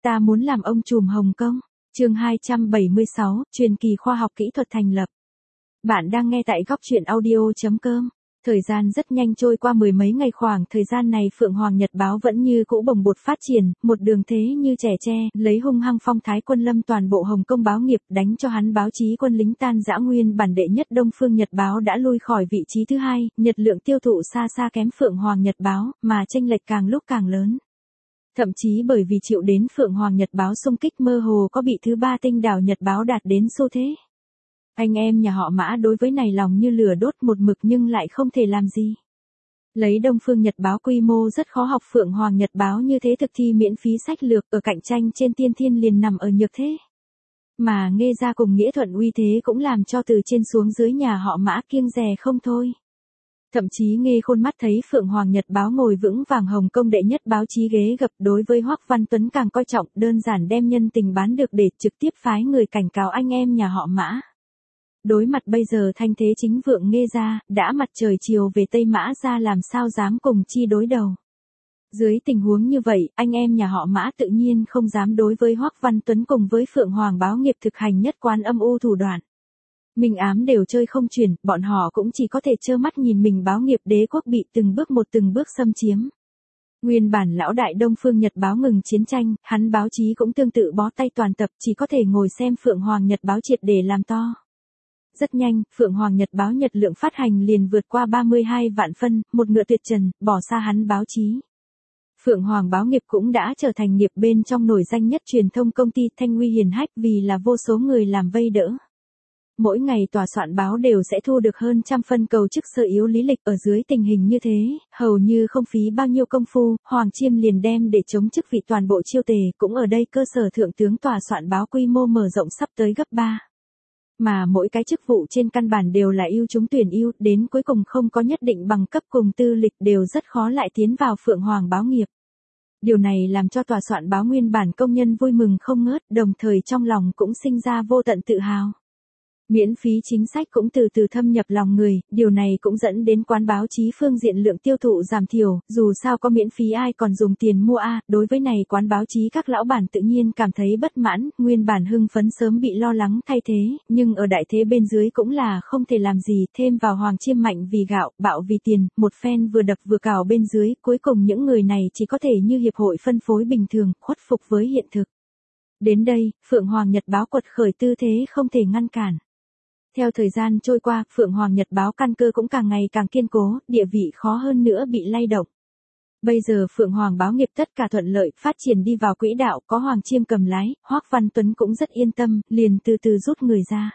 Ta muốn làm ông trùm Hồng Kông. Chương 276, truyền kỳ khoa học kỹ thuật thành lập. Bạn đang nghe tại góc truyện audio.com. Thời gian rất nhanh trôi qua mười mấy ngày, khoảng thời gian này Phượng Hoàng Nhật Báo vẫn như cũ bồng bột phát triển, một đường thế như trẻ tre, lấy hung hăng phong thái quân lâm toàn bộ Hồng Kông báo nghiệp, đánh cho hắn báo chí quân lính tan rã. Nguyên bản đệ nhất Đông Phương Nhật Báo đã lui khỏi vị trí thứ hai, nhật lượng tiêu thụ xa xa kém Phượng Hoàng Nhật Báo, mà chênh lệch càng lúc càng lớn. Thậm chí bởi vì chịu đến Phượng Hoàng Nhật Báo xung kích, mơ hồ có bị thứ ba Tinh Đảo Nhật Báo đạt đến xu thế. Anh em nhà họ Mã đối với này lòng như lửa đốt một mực nhưng lại không thể làm gì. Lấy Đông Phương Nhật Báo quy mô rất khó học Phượng Hoàng Nhật Báo như thế thực thi miễn phí sách lược, ở cạnh tranh trên tiên thiên liền nằm ở nhược thế. Mà Nghê Gia cùng Nghĩa Thuận uy thế cũng làm cho từ trên xuống dưới nhà họ Mã kiêng dè không thôi. Thậm chí Nghê Khôn mắt thấy Phượng Hoàng Nhật Báo ngồi vững vàng Hồng Kông đệ nhất báo chí ghế gập, đối với Hoắc Văn Tuấn càng coi trọng, đơn giản đem nhân tình bán được để trực tiếp phái người cảnh cáo anh em nhà họ Mã. Đối mặt bây giờ thanh thế chính vượng Nghê Gia, đã mặt trời chiều về Tây, Mã Gia làm sao dám cùng chi đối đầu. Dưới tình huống như vậy, anh em nhà họ Mã tự nhiên không dám đối với Hoắc Văn Tuấn cùng với Phượng Hoàng báo nghiệp thực hành nhất quán âm u thủ đoạn. Minh ám đều chơi không chuyển, bọn họ cũng chỉ có thể trơ mắt nhìn mình báo nghiệp đế quốc bị từng bước xâm chiếm. Nguyên bản lão đại Đông Phương Nhật Báo ngừng chiến tranh, hắn báo chí cũng tương tự bó tay toàn tập, chỉ có thể ngồi xem Phượng Hoàng Nhật Báo triệt để làm to. Rất nhanh, Phượng Hoàng Nhật Báo nhật lượng phát hành liền vượt qua 32 vạn phân, một ngựa tuyệt trần, bỏ xa hắn báo chí. Phượng Hoàng báo nghiệp cũng đã trở thành nghiệp bên trong nổi danh nhất truyền thông công ty Thanh Nguy hiển hách, vì là vô số người làm vây đỡ. Mỗi ngày tòa soạn báo đều sẽ thu được hơn trăm phân cầu chức sơ yếu lý lịch. Ở dưới tình hình như thế, hầu như không phí bao nhiêu công phu, Hoàng Chiêm liền đem để chống chức vị toàn bộ chiêu tề, cũng ở đây cơ sở thượng tướng tòa soạn báo quy mô mở rộng sắp tới gấp 3. Mà mỗi cái chức vụ trên căn bản đều là ưu chúng tuyển ưu, đến cuối cùng không có nhất định bằng cấp cùng tư lịch đều rất khó lại tiến vào Phượng Hoàng báo nghiệp. Điều này làm cho tòa soạn báo nguyên bản công nhân vui mừng không ngớt, đồng thời trong lòng cũng sinh ra vô tận tự hào. Miễn phí chính sách cũng từ từ thâm nhập lòng người, điều này cũng dẫn đến quán báo chí phương diện lượng tiêu thụ giảm thiểu, dù sao có miễn phí ai còn dùng tiền mua a. Đối với này quán báo chí các lão bản tự nhiên cảm thấy bất mãn, nguyên bản hưng phấn sớm bị lo lắng thay thế, nhưng ở đại thế bên dưới cũng là không thể làm gì, thêm vào Hoàng Chiêm mạnh vì gạo, bạo vì tiền, một phen vừa đập vừa cào bên dưới, cuối cùng những người này chỉ có thể như hiệp hội phân phối bình thường, khuất phục với hiện thực. Đến đây, Phượng Hoàng Nhật Báo quật khởi tư thế không thể ngăn cản. Theo thời gian trôi qua, Phượng Hoàng Nhật Báo căn cơ cũng càng ngày càng kiên cố, địa vị khó hơn nữa bị lay động. Bây giờ Phượng Hoàng báo nghiệp tất cả thuận lợi, phát triển đi vào quỹ đạo, có Hoàng Chiêm cầm lái, Hoắc Văn Tuấn cũng rất yên tâm, liền từ từ rút người ra.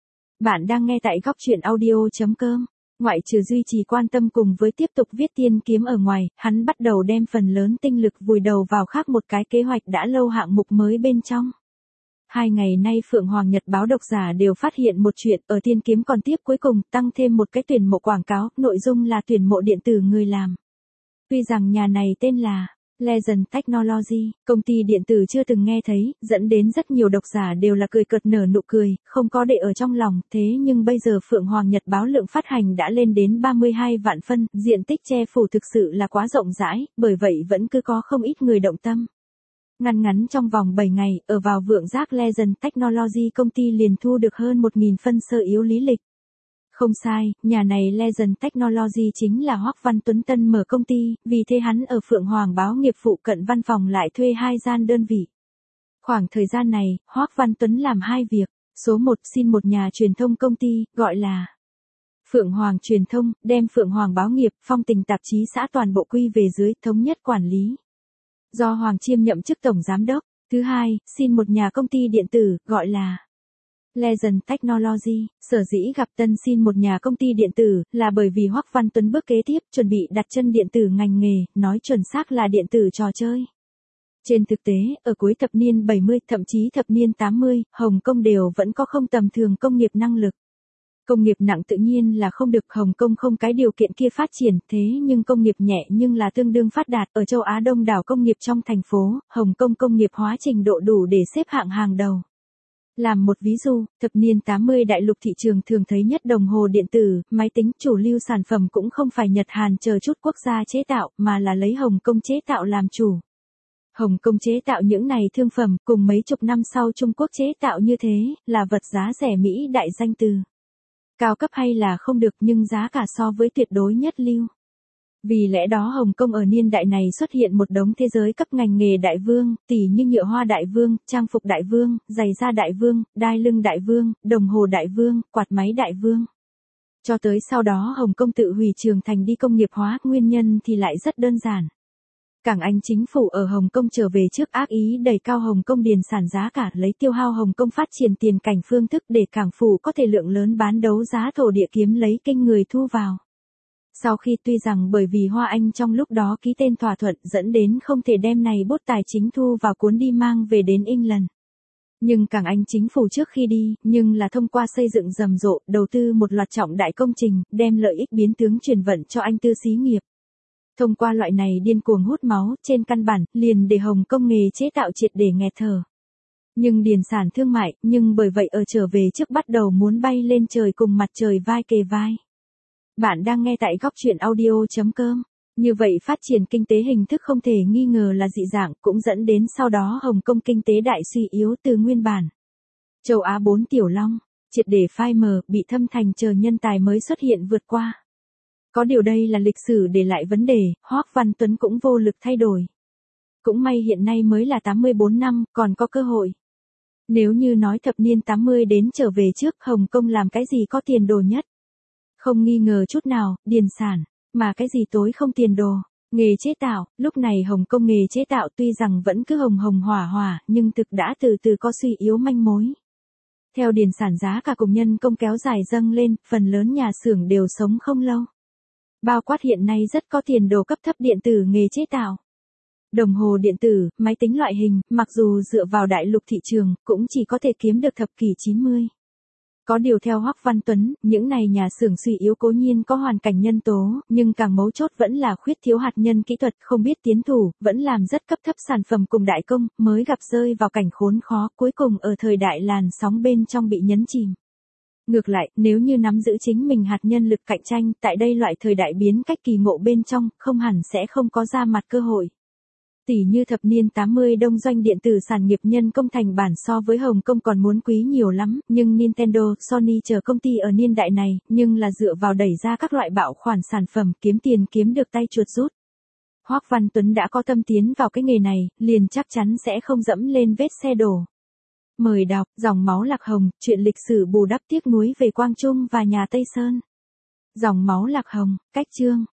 Bạn đang nghe tại góc truyện audio.com. Ngoại trừ duy trì quan tâm cùng với tiếp tục viết tiên kiếm ở ngoài, hắn bắt đầu đem phần lớn tinh lực vùi đầu vào khác một cái kế hoạch đã lâu hạng mục mới bên trong. 2 ngày nay Phượng Hoàng Nhật Báo độc giả đều phát hiện một chuyện, ở tiên kiếm còn tiếp cuối cùng tăng thêm một cái tuyển mộ quảng cáo, nội dung là tuyển mộ điện tử người làm. Tuy rằng nhà này tên là Legend Technology, công ty điện tử chưa từng nghe thấy, dẫn đến rất nhiều độc giả đều là cười cợt nở nụ cười, không có để ở trong lòng, thế nhưng bây giờ Phượng Hoàng Nhật Báo lượng phát hành đã lên đến 32 vạn phân, diện tích che phủ thực sự là quá rộng rãi, bởi vậy vẫn cứ có không ít người động tâm. Ngắn trong vòng 7 ngày, ở vào vượng giác Legend Technology công ty liền thu được hơn 1.000 phân sơ yếu lý lịch. Không sai, nhà này Legend Technology chính là Hoắc Văn Tuấn tân mở công ty, vì thế hắn ở Phượng Hoàng báo nghiệp phụ cận văn phòng lại thuê 2 gian đơn vị. Khoảng thời gian này, Hoắc Văn Tuấn làm 2 việc. Số 1, xin một nhà truyền thông công ty, gọi là Phượng Hoàng Truyền thông, đem Phượng Hoàng báo nghiệp, Phong Tình tạp chí xã toàn bộ quy về dưới, thống nhất quản lý. Do Hoàng Chiêm nhậm chức tổng giám đốc. Thứ hai, xin một nhà công ty điện tử, gọi là Legend Technology. Sở dĩ gặp tân xin một nhà công ty điện tử, là bởi vì Hoắc Văn Tuấn bước kế tiếp, chuẩn bị đặt chân điện tử ngành nghề, nói chuẩn xác là điện tử trò chơi. Trên thực tế, ở cuối thập niên 70, thậm chí thập niên 80, Hồng Kông đều vẫn có không tầm thường công nghiệp năng lực. Công nghiệp nặng tự nhiên là không được, Hồng Kông không cái điều kiện kia phát triển, thế nhưng công nghiệp nhẹ nhưng là tương đương phát đạt, ở châu Á đông đảo công nghiệp trong thành phố, Hồng Kông công nghiệp hóa trình độ đủ để xếp hạng hàng đầu. Làm một ví dụ, thập niên 80 đại lục thị trường thường thấy nhất đồng hồ điện tử, máy tính, chủ lưu sản phẩm cũng không phải Nhật Hàn chờ chút quốc gia chế tạo, mà là lấy Hồng Kông chế tạo làm chủ. Hồng Kông chế tạo những này thương phẩm, cùng mấy chục năm sau Trung Quốc chế tạo như thế, là vật giá rẻ Mỹ đại danh từ. Cao cấp hay là không được nhưng giá cả so với tuyệt đối nhất lưu. Vì lẽ đó Hồng Kông ở niên đại này xuất hiện một đống thế giới cấp ngành nghề đại vương, tỉ như nhựa hoa đại vương, trang phục đại vương, giày da đại vương, đai lưng đại vương, đồng hồ đại vương, quạt máy đại vương. Cho tới sau đó Hồng Kông tự hủy trường thành đi công nghiệp hóa, nguyên nhân thì lại rất đơn giản. Cảng Anh chính phủ ở Hồng Kông trở về trước ác ý đẩy cao Hồng Kông điền sản giá cả, lấy tiêu hao Hồng Kông phát triển tiền cảnh phương thức để cảng phủ có thể lượng lớn bán đấu giá thổ địa kiếm lấy kinh người thu vào. Sau khi tuy rằng bởi vì Hoa Anh trong lúc đó ký tên thỏa thuận dẫn đến không thể đem này bút tài chính thu vào cuốn đi mang về đến England. Nhưng Cảng Anh chính phủ trước khi đi, nhưng là thông qua xây dựng rầm rộ, đầu tư một loạt trọng đại công trình, đem lợi ích biến tướng chuyển vận cho Anh tư xí nghiệp. Thông qua loại này điên cuồng hút máu, trên căn bản, liền để Hồng Kông nghề chế tạo triệt để nghẹt thở. Nhưng điền sản thương mại, nhưng bởi vậy ở trở về trước bắt đầu muốn bay lên trời cùng mặt trời vai kề vai. Bạn đang nghe tại góc chuyện audio.com. Như vậy phát triển kinh tế hình thức không thể nghi ngờ là dị dạng, cũng dẫn đến sau đó Hồng Kông kinh tế đại suy yếu từ nguyên bản. Châu Á 4 tiểu long, triệt để phai mờ, bị thâm thành chờ nhân tài mới xuất hiện vượt qua. Có điều đây là lịch sử để lại vấn đề, Hoắc Văn Tuấn cũng vô lực thay đổi. Cũng may hiện nay mới là 84 năm, còn có cơ hội. Nếu như nói thập niên 80 đến trở về trước Hồng Kông làm cái gì có tiền đồ nhất? Không nghi ngờ chút nào, điền sản, mà cái gì tối không tiền đồ, nghề chế tạo, lúc này Hồng Kông nghề chế tạo tuy rằng vẫn cứ hồng hồng hỏa hỏa, nhưng thực đã từ từ có suy yếu manh mối. Theo điền sản giá cả cùng nhân công kéo dài dâng lên, phần lớn nhà xưởng đều sống không lâu. Bao quát hiện nay rất có tiền đồ cấp thấp điện tử nghề chế tạo. Đồng hồ điện tử, máy tính loại hình, mặc dù dựa vào đại lục thị trường, cũng chỉ có thể kiếm được thập kỷ 90. Có điều theo Hoắc Văn Tuấn, những này nhà xưởng suy yếu cố nhiên có hoàn cảnh nhân tố, nhưng càng mấu chốt vẫn là khuyết thiếu hạt nhân kỹ thuật, không biết tiến thủ, vẫn làm rất cấp thấp sản phẩm cùng đại công, mới gặp rơi vào cảnh khốn khó, cuối cùng ở thời đại làn sóng bên trong bị nhấn chìm. Ngược lại, nếu như nắm giữ chính mình hạt nhân lực cạnh tranh, tại đây loại thời đại biến cách kỳ ngộ bên trong, không hẳn sẽ không có ra mặt cơ hội. Tỷ như thập niên 80 đông doanh điện tử sản nghiệp nhân công thành bản so với Hồng Kông còn muốn quý nhiều lắm, nhưng Nintendo, Sony chờ công ty ở niên đại này, nhưng là dựa vào đẩy ra các loại bạo khoản sản phẩm kiếm tiền kiếm được tay chuột rút. Hoắc Văn Tuấn đã có tâm tiến vào cái nghề này, liền chắc chắn sẽ không dẫm lên vết xe đổ. Mời đọc, Dòng máu Lạc Hồng, chuyện lịch sử bù đắp tiếc nuối về Quang Trung và nhà Tây Sơn. Dòng máu Lạc Hồng, cách chương.